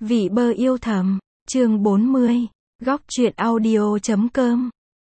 Vị bơ yêu thầm, chương 40, góc truyện audio.com.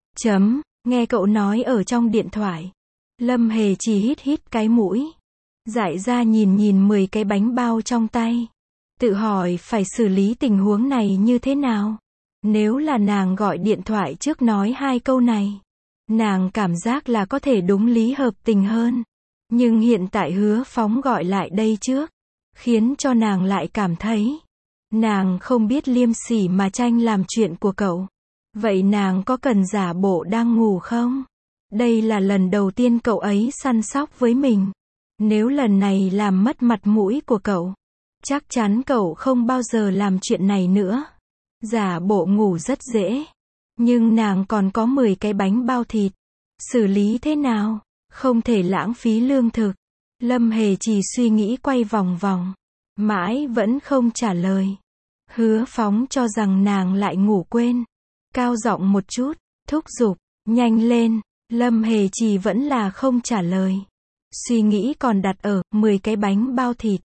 Nghe cậu nói ở trong điện thoại. Lâm Hề chỉ hít cái mũi. Dại ra nhìn 10 cái bánh bao trong tay. Tự hỏi phải xử lý tình huống này như thế nào. Nếu là nàng gọi điện thoại trước nói 2 câu này, nàng cảm giác là có thể đúng lý hợp tình hơn. Nhưng hiện tại Hứa Phóng gọi lại đây trước, khiến cho nàng lại cảm thấy nàng không biết liêm sỉ mà tranh làm chuyện của cậu. Vậy nàng có cần giả bộ đang ngủ không? Đây là lần đầu tiên cậu ấy săn sóc với mình. Nếu lần này làm mất mặt mũi của cậu, chắc chắn cậu không bao giờ làm chuyện này nữa. Giả bộ ngủ rất dễ. Nhưng nàng còn có 10 cái bánh bao thịt. Xử lý thế nào? Không thể lãng phí lương thực. Lâm Hề chỉ suy nghĩ quay vòng vòng. Mãi vẫn không trả lời. Hứa Phóng cho rằng nàng lại ngủ quên. Cao giọng một chút, thúc giục, nhanh lên. Lâm Hề chỉ vẫn là không trả lời. Suy nghĩ còn đặt ở 10 cái bánh bao thịt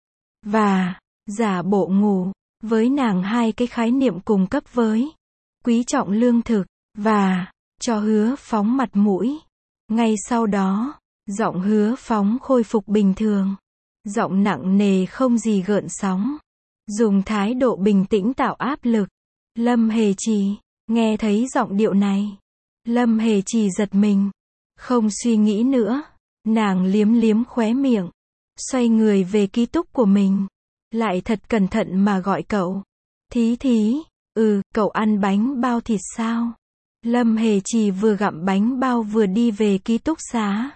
và giả bộ ngủ. Với nàng 2 cái khái niệm cùng cấp với quý trọng lương thực và cho Hứa Phóng mặt mũi. Ngay sau đó, giọng Hứa Phóng khôi phục bình thường. Giọng nặng nề không gì gợn sóng. Dùng thái độ bình tĩnh tạo áp lực. Lâm Hề Trì, nghe thấy giọng điệu này. Lâm Hề Trì giật mình. Không suy nghĩ nữa. Nàng liếm khóe miệng. Xoay người về ký túc của mình. Lại thật cẩn thận mà gọi cậu. Thí, cậu ăn bánh bao thịt sao? Lâm Hề Trì vừa gặm bánh bao vừa đi về ký túc xá.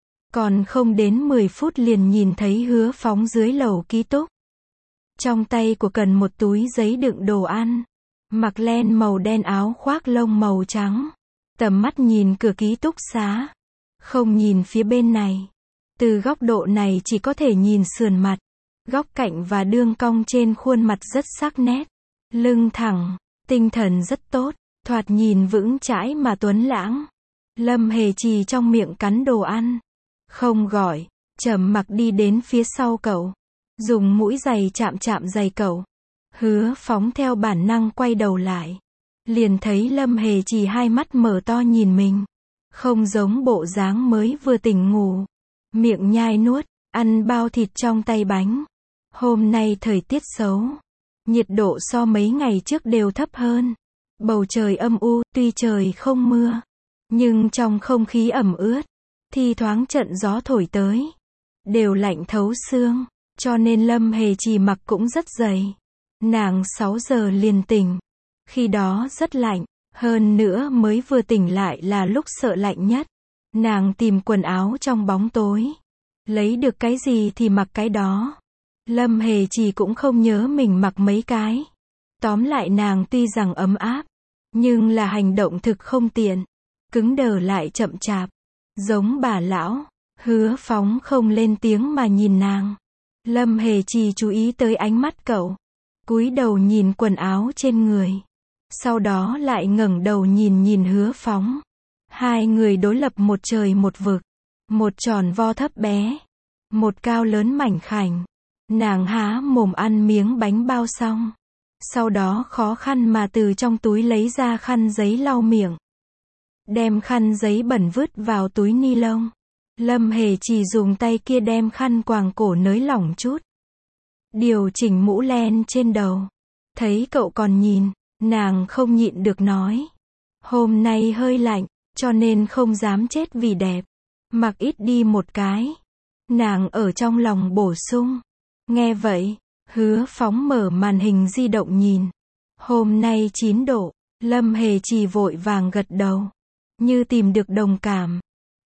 Còn không đến 10 phút liền nhìn thấy Hứa Phóng dưới lầu ký túc. Trong tay của cần một túi giấy đựng đồ ăn. Mặc len màu đen áo khoác lông màu trắng. Tầm mắt nhìn cửa ký túc xá. Không nhìn phía bên này. Từ góc độ này chỉ có thể nhìn sườn mặt. Góc cạnh và đường cong trên khuôn mặt rất sắc nét. Lưng thẳng, tinh thần rất tốt, thoạt nhìn vững chãi mà tuấn lãng. Lâm Hề Trì trong miệng cắn đồ ăn. Không gọi, trầm mặc đi đến phía sau cậu. Dùng mũi giày chạm giày cậu. Hứa Phóng theo bản năng quay đầu lại. Liền thấy Lâm Hề Trì 2 mắt mở to nhìn mình. Không giống bộ dáng mới vừa tỉnh ngủ. Miệng nhai nuốt, ăn bao thịt trong tay bánh. Hôm nay thời tiết xấu. Nhiệt độ so mấy ngày trước đều thấp hơn. Bầu trời âm u, tuy trời không mưa. Nhưng trong không khí ẩm ướt. Thi thoáng trận gió thổi tới. Đều lạnh thấu xương. Cho nên Lâm Hề Trì mặc cũng rất dày. Nàng 6 giờ liền tỉnh. Khi đó rất lạnh. Hơn nữa mới vừa tỉnh lại là lúc sợ lạnh nhất. Nàng tìm quần áo trong bóng tối. Lấy được cái gì thì mặc cái đó. Lâm Hề Trì cũng không nhớ mình mặc mấy cái. Tóm lại nàng tuy rằng ấm áp. Nhưng là hành động thực không tiện. Cứng đờ lại chậm chạp. Giống bà lão. Hứa Phóng không lên tiếng mà nhìn nàng. Lâm Hề Trì chú ý tới ánh mắt cậu. Cúi đầu nhìn quần áo trên người. Sau đó lại ngẩng đầu nhìn Hứa Phóng. 2 người đối lập một trời một vực. Một tròn vo thấp bé. Một cao lớn mảnh khảnh. Nàng há mồm ăn miếng bánh bao xong. Sau đó khó khăn mà từ trong túi lấy ra khăn giấy lau miệng. Đem khăn giấy bẩn vứt vào túi ni lông. Lâm Hề chỉ dùng tay kia đem khăn quàng cổ nới lỏng chút. Điều chỉnh mũ len trên đầu. Thấy cậu còn nhìn, nàng không nhịn được nói. Hôm nay hơi lạnh, cho nên không dám chết vì đẹp. Mặc ít đi một cái. Nàng ở trong lòng bổ sung. Nghe vậy, Hứa Phóng mở màn hình di động nhìn. Hôm nay 9 độ, Lâm Hề Trì vội vàng gật đầu. Như tìm được đồng cảm.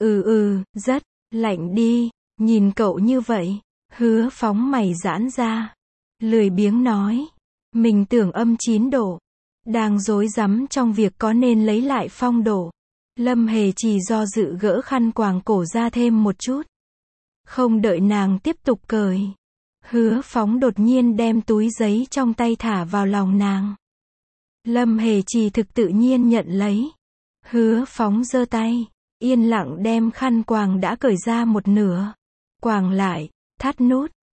Rất lạnh đi. Nhìn cậu như vậy, Hứa Phóng mày giãn ra. Lười biếng nói. Mình tưởng âm 9 độ. Đang rối rắm trong việc có nên lấy lại phong độ. Lâm Hề Trì do dự gỡ khăn quàng cổ ra thêm một chút. Không đợi nàng tiếp tục cởi. Hứa Phóng đột nhiên đem túi giấy trong tay thả vào lòng nàng. Lâm Hề Trì thực tự nhiên nhận lấy. Hứa Phóng giơ tay, yên lặng đem khăn quàng đã cởi ra một nửa. Quàng lại, thắt nút,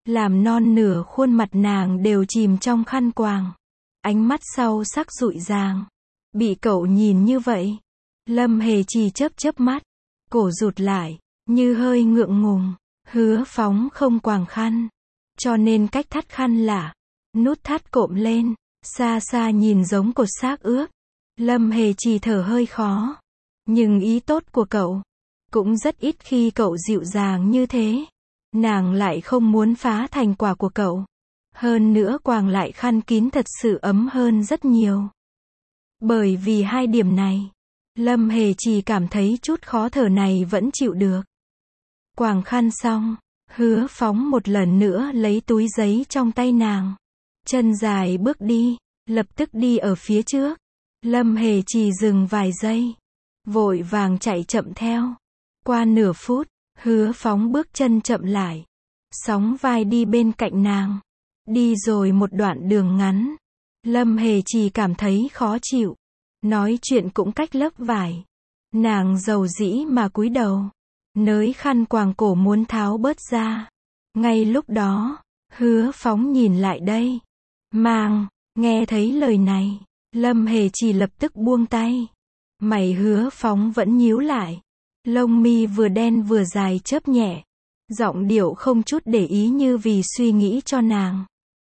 làm non nửa khuôn mặt nàng đều chìm trong khăn quàng. Ánh mắt sâu sắc dụi dàng. Bị cậu nhìn như vậy, Lâm Hề Trì chớp chớp mắt, cổ rụt lại, như hơi ngượng ngùng. Hứa Phóng không quàng khăn, cho nên cách thắt khăn là nút thắt cộm lên, xa xa nhìn giống cột xác ướp. Lâm Hề Trì thở hơi khó, nhưng ý tốt của cậu cũng rất ít khi cậu dịu dàng như thế. Nàng lại không muốn phá thành quả của cậu. Hơn nữa quàng lại khăn kín thật sự ấm hơn rất nhiều. Bởi vì hai điểm này, Lâm Hề Trì cảm thấy chút khó thở này vẫn chịu được. Quàng khăn xong, Hứa Phóng một lần nữa lấy túi giấy trong tay nàng. Chân dài bước đi, lập tức đi ở phía trước. Lâm Hề Trì dừng vài giây, vội vàng chạy chậm theo. Qua nửa phút, Hứa Phóng bước chân chậm lại, sóng vai đi bên cạnh nàng. Đi rồi một đoạn đường ngắn, Lâm Hề Trì cảm thấy khó chịu. Nói chuyện cũng cách lớp vải. Nàng dầu dĩ mà cúi đầu, nới khăn quàng cổ muốn tháo bớt ra. Ngay lúc đó, Hứa Phóng nhìn lại đây. Mang, nghe thấy lời này, Lâm Hề Trì lập tức buông tay. Mày Hứa Phóng vẫn nhíu lại. Lông mi vừa đen vừa dài chớp nhẹ. Giọng điệu không chút để ý như vì suy nghĩ cho nàng.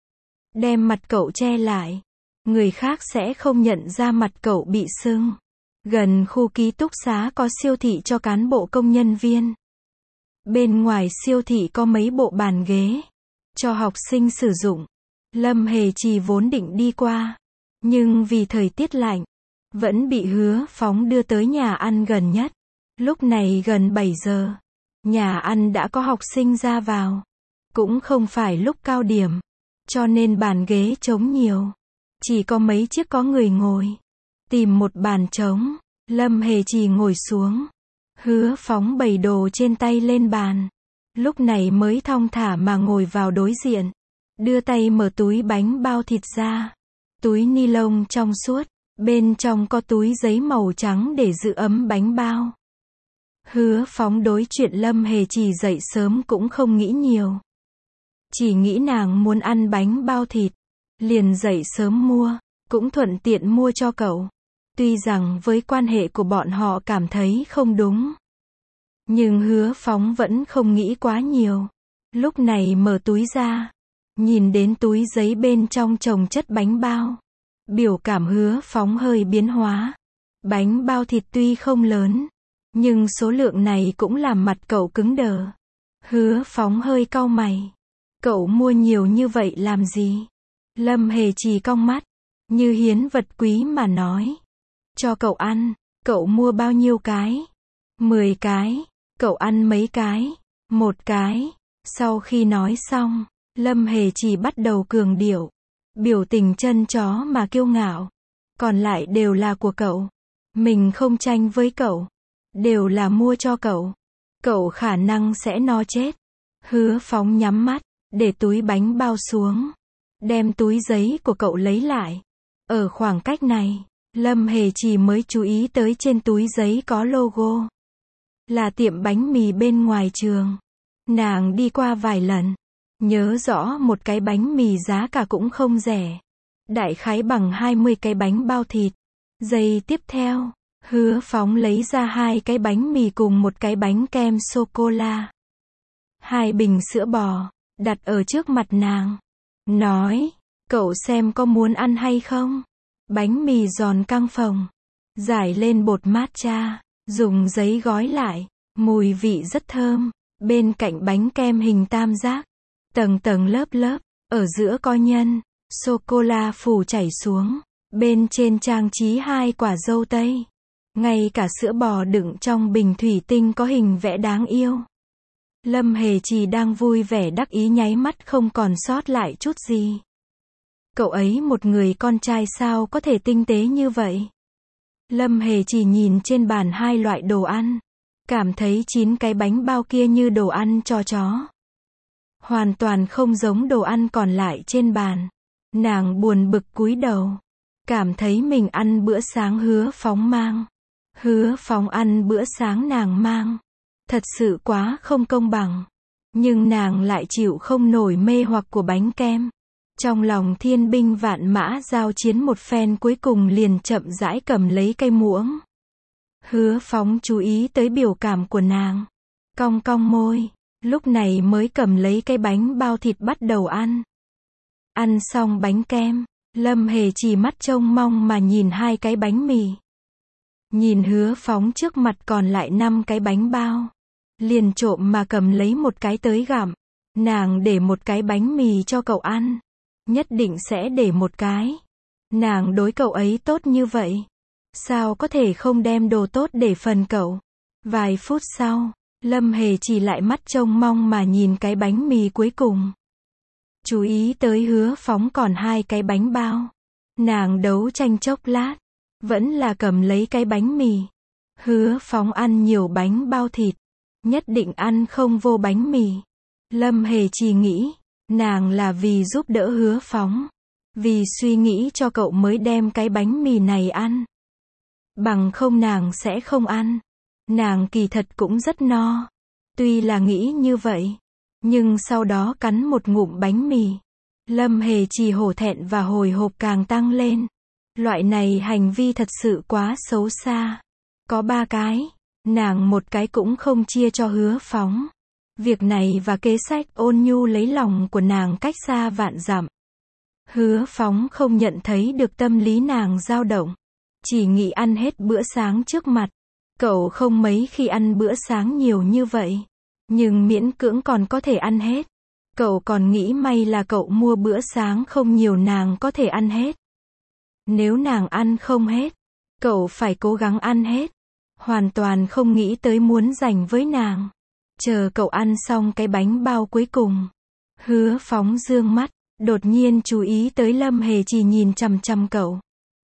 Đem mặt cậu che lại. Người khác sẽ không nhận ra mặt cậu bị sưng. Gần khu ký túc xá có siêu thị cho cán bộ công nhân viên. Bên ngoài siêu thị có mấy bộ bàn ghế cho học sinh sử dụng. Lâm Hề Trì vốn định đi qua, nhưng vì thời tiết lạnh, vẫn bị Hứa Phóng đưa tới nhà ăn gần nhất. Lúc này gần 7 giờ, nhà ăn đã có học sinh ra vào. Cũng không phải lúc cao điểm, cho nên bàn ghế trống nhiều. Chỉ có mấy chiếc có người ngồi. Tìm một bàn trống, Lâm Hề Trì ngồi xuống. Hứa Phóng bày đồ trên tay lên bàn. Lúc này mới thong thả mà ngồi vào đối diện. Đưa tay mở túi bánh bao thịt ra. Túi ni lông trong suốt, bên trong có túi giấy màu trắng để giữ ấm bánh bao. Hứa Phóng đối chuyện Lâm Hề Trì dậy sớm cũng không nghĩ nhiều. Chỉ nghĩ nàng muốn ăn bánh bao thịt, liền dậy sớm mua, cũng thuận tiện mua cho cậu. Tuy rằng với quan hệ của bọn họ cảm thấy không đúng, nhưng Hứa Phóng vẫn không nghĩ quá nhiều. Lúc này mở túi ra, nhìn đến túi giấy bên trong chồng chất bánh bao. Biểu cảm Hứa Phóng hơi biến hóa. Bánh bao thịt tuy không lớn, nhưng số lượng này cũng làm mặt cậu cứng đờ. Hứa Phóng hơi cau mày. Cậu mua nhiều như vậy làm gì? Lâm Hề Trì cong mắt, như hiến vật quý mà nói. Cho cậu ăn. Cậu mua bao nhiêu cái? 10 cái. Cậu ăn mấy cái? 1 cái. Sau khi nói xong, Lâm Hề Trì bắt đầu cường điệu. Biểu tình chân chó mà kiêu ngạo. Còn lại đều là của cậu. Mình không tranh với cậu. Đều là mua cho cậu. Cậu khả năng sẽ no chết. Hứa Phóng nhắm mắt, để túi bánh bao xuống. Đem túi giấy của cậu lấy lại. Ở khoảng cách này, Lâm Hề Trì mới chú ý tới trên túi giấy có logo. Là tiệm bánh mì bên ngoài trường. Nàng đi qua vài lần. Nhớ rõ một cái bánh mì giá cả cũng không rẻ. Đại khái bằng 20 cái bánh bao thịt. Giây tiếp theo, Hứa Phóng lấy ra 2 cái bánh mì cùng một cái bánh kem sô-cô-la. 2 bình sữa bò, đặt ở trước mặt nàng. Nói, cậu xem có muốn ăn hay không? Bánh mì giòn căng phồng, rải lên bột matcha, dùng giấy gói lại, mùi vị rất thơm. Bên cạnh bánh kem hình tam giác, tầng tầng lớp lớp, ở giữa có nhân, sô-cô-la phủ chảy xuống, bên trên trang trí 2 quả dâu tây. Ngay cả sữa bò đựng trong bình thủy tinh có hình vẽ đáng yêu. Lâm Hề Trì đang vui vẻ đắc ý nháy mắt không còn sót lại chút gì. Cậu ấy một người con trai sao có thể tinh tế như vậy? Lâm Hề Trì nhìn trên bàn 2 loại đồ ăn. Cảm thấy 9 cái bánh bao kia như đồ ăn cho chó. Hoàn toàn không giống đồ ăn còn lại trên bàn. Nàng buồn bực cúi đầu. Cảm thấy mình ăn bữa sáng Hứa Phóng mang. Hứa Phóng ăn bữa sáng nàng mang. Thật sự quá không công bằng. Nhưng nàng lại chịu không nổi mê hoặc của bánh kem. Trong lòng thiên binh vạn mã giao chiến một phen cuối cùng liền chậm rãi cầm lấy cây muỗng. Hứa Phóng chú ý tới biểu cảm của nàng. Cong cong môi, lúc này mới cầm lấy cái bánh bao thịt bắt đầu ăn. Ăn xong bánh kem, Lâm Hề chỉ mắt trông mong mà nhìn hai cái bánh mì. Nhìn Hứa Phóng trước mặt còn lại 5 cái bánh bao. Liền trộm mà cầm lấy một cái tới gặm. Nàng để một cái bánh mì cho cậu ăn. Nhất định sẽ để một cái. Nàng đối cậu ấy tốt như vậy. Sao có thể không đem đồ tốt để phần cậu. Vài phút sau, Lâm Hề chỉ lại mắt trông mong mà nhìn cái bánh mì cuối cùng. Chú ý tới Hứa Phóng còn 2 cái bánh bao. Nàng đấu tranh chốc lát. Vẫn là cầm lấy cái bánh mì. Hứa Phóng ăn nhiều bánh bao thịt. Nhất định ăn không vô bánh mì. Lâm Hề chỉ nghĩ. Nàng là vì giúp đỡ Hứa Phóng. Vì suy nghĩ cho cậu mới đem cái bánh mì này ăn. Bằng không nàng sẽ không ăn. Nàng kỳ thật cũng rất no. Tuy là nghĩ như vậy. Nhưng sau đó cắn một ngụm bánh mì. Lâm Hề chỉ hổ thẹn và hồi hộp càng tăng lên. Loại này hành vi thật sự quá xấu xa. Có 3 cái. Nàng một cái cũng không chia cho Hứa Phóng. Việc này và kế sách ôn nhu lấy lòng của nàng cách xa vạn dặm. Hứa Phóng không nhận thấy được tâm lý nàng dao động. Chỉ nghĩ ăn hết bữa sáng trước mặt. Cậu không mấy khi ăn bữa sáng nhiều như vậy. Nhưng miễn cưỡng còn có thể ăn hết. Cậu còn nghĩ may là cậu mua bữa sáng không nhiều nàng có thể ăn hết. Nếu nàng ăn không hết, cậu phải cố gắng ăn hết. Hoàn toàn không nghĩ tới muốn giành với nàng. Chờ cậu ăn xong cái bánh bao cuối cùng. Hứa Phóng dương mắt, đột nhiên chú ý tới Lâm Hề chỉ nhìn chằm chằm cậu.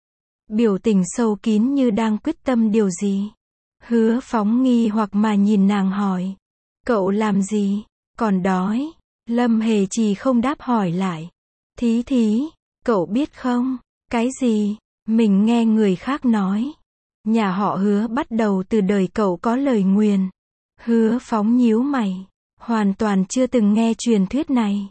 Biểu tình sâu kín như đang quyết tâm điều gì. Hứa Phóng nghi hoặc mà nhìn nàng hỏi. Cậu làm gì? Còn đói? Lâm Hề chỉ không đáp hỏi lại. Thí thí, cậu biết không? Cái gì? Mình nghe người khác nói. Nhà họ Hứa bắt đầu từ đời cậu có lời nguyền. Hứa Phóng nhíu mày. Hoàn toàn chưa từng nghe truyền thuyết này.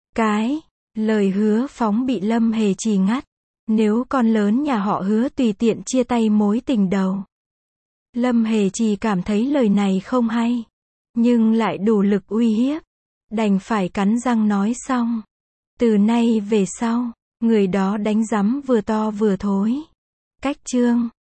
Lời Hứa Phóng bị Lâm Hề chỉ ngắt. Nếu con lớn nhà họ Hứa tùy tiện chia tay mối tình đầu. Lâm Hề chỉ cảm thấy lời này không hay. Nhưng lại đủ lực uy hiếp. Đành phải cắn răng nói xong. Từ nay về sau, người đó đánh rắm vừa to vừa thối. Cách chương